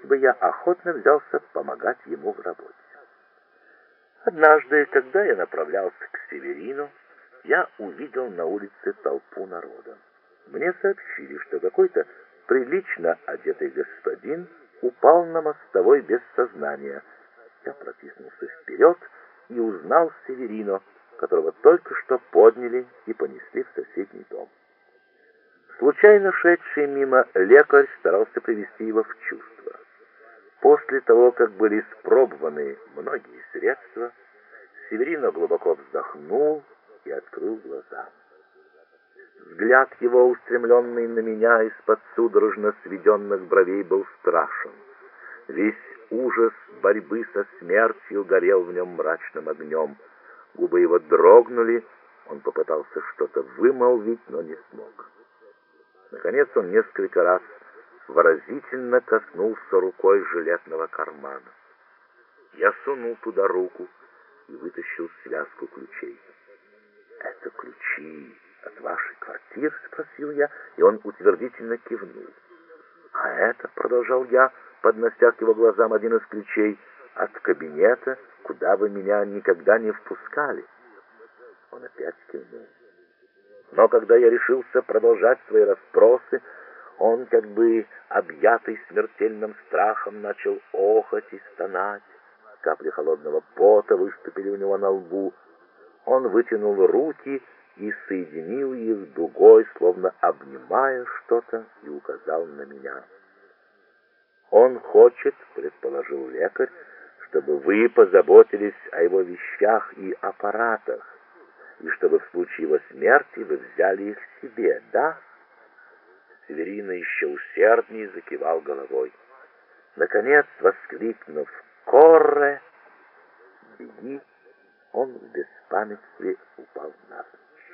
бы я охотно взялся помогать ему в работе. Однажды, когда я направлялся к Северину, я увидел на улице толпу народа. Мне сообщили, что какой-то прилично одетый господин упал на мостовой без сознания. Я протиснулся вперед и узнал Северино, которого только что подняли и понесли в соседний дом. Случайно шедший мимо лекарь старался привести его в чувство. После того, как были испробованы многие средства, Северино глубоко вздохнул и открыл глаза. Взгляд его, устремленный на меня из-под судорожно сведенных бровей, был страшен. Весь ужас борьбы со смертью горел в нем мрачным огнем. Губы его дрогнули, он попытался что-то вымолвить, но не смог. Наконец он несколько раз выразительно коснулся рукой жилетного кармана. Я сунул туда руку и вытащил связку ключей. «Это ключи от вашей квартиры?» — спросил я, и он утвердительно кивнул. «А это, — продолжал я, поднося к его глазам один из ключей, — от кабинета, куда вы меня никогда не впускали». Он опять кивнул. Но когда я решился продолжать свои расспросы, он, как бы объятый смертельным страхом, начал охать и стонать. Капли холодного пота выступили у него на лбу. Он вытянул руки и соединил их дугой, словно обнимая что-то, и указал на меня. «Он хочет, — предположил лекарь, — чтобы вы позаботились о его вещах и аппаратах, и чтобы в случае его смерти вы взяли их себе, да?» Северино еще усерднее закивал головой. Наконец, воскликнув «Корре! Беги!», он в беспамятстве упал навзничь.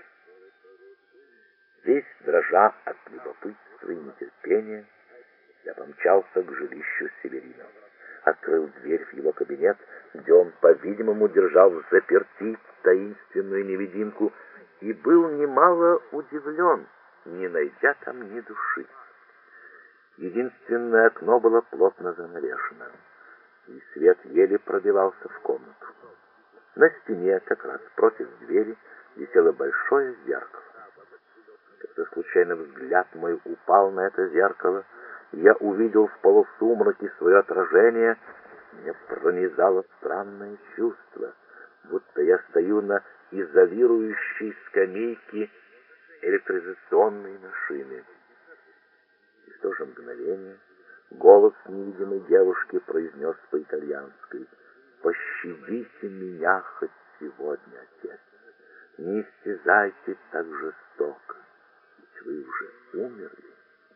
Весь дрожа от любопытства и нетерпения, я помчался к жилищу Северино. Открыл дверь в его кабинет, где он, по-видимому, держал взаперти таинственную невидимку, и был немало удивлен, не найдя там ни души. Единственное окно было плотно занавешено, и свет еле пробивался в комнату. На стене, как раз против двери, висело большое зеркало. Когда случайно взгляд мой упал на это зеркало, я увидел в полусумраке свое отражение. Меня пронизало странное чувство, будто я стою на изолирующей скамейке электризационной машины. И в то же мгновение голос невидимой девушки произнес по-итальянски: «Пощадите меня хоть сегодня, отец. Не истязайте так жестоко, ведь вы уже умерли».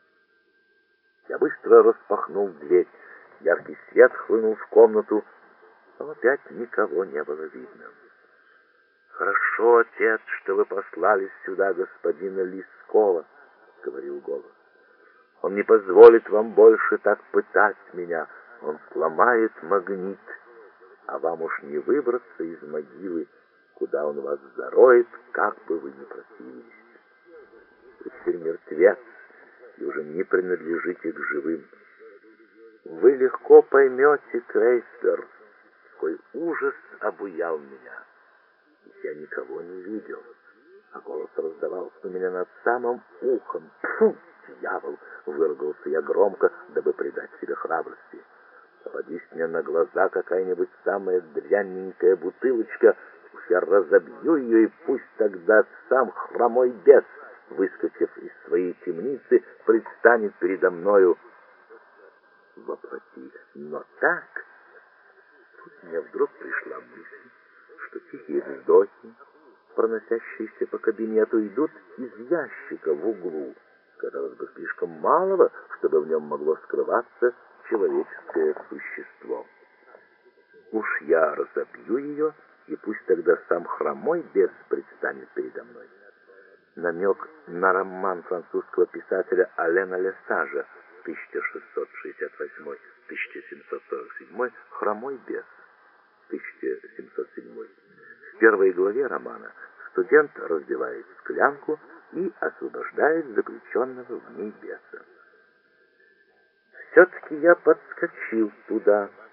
Я быстро распахнул дверь. Яркий свет хлынул в комнату, но опять никого не было видно. «Хорошо, отец, что вы послали сюда господина Лискова», — говорил голос. «Он не позволит вам больше так пытать меня. Он сломает магнит, а вам уж не выбраться из могилы, куда он вас зароет, как бы вы ни противились. Вы теперь мертвец и уже не принадлежите к живым. Вы легко поймете, Крейслер, какой ужас обуял меня. Ведь я никого не видел, а голос раздавался у меня над самым ухом. Фу, дьявол!» — выругался я громко, дабы придать себе храбрости. «Попадись мне на глаза какая-нибудь самая дрянненькая бутылочка, я разобью ее, и пусть тогда сам хромой бес, выскочив из своей темницы, предстанет передо мною во плоти. Но так...» Тут мне вдруг пришла мысль, что тихие вздохи, проносящиеся по кабинету, идут из ящика в углу, казалось бы, слишком малого, чтобы в нем могло скрываться человеческое существо. Уж я разобью ее, и пусть тогда сам хромой бес предстанет передо мной. Намек на роман французского писателя Алена Лесажа 1668-1747 «Хромой бес» 1707. В первой главе романа студент разбивает склянку и освобождает заключенного в ней беса. все-таки я подскочил туда.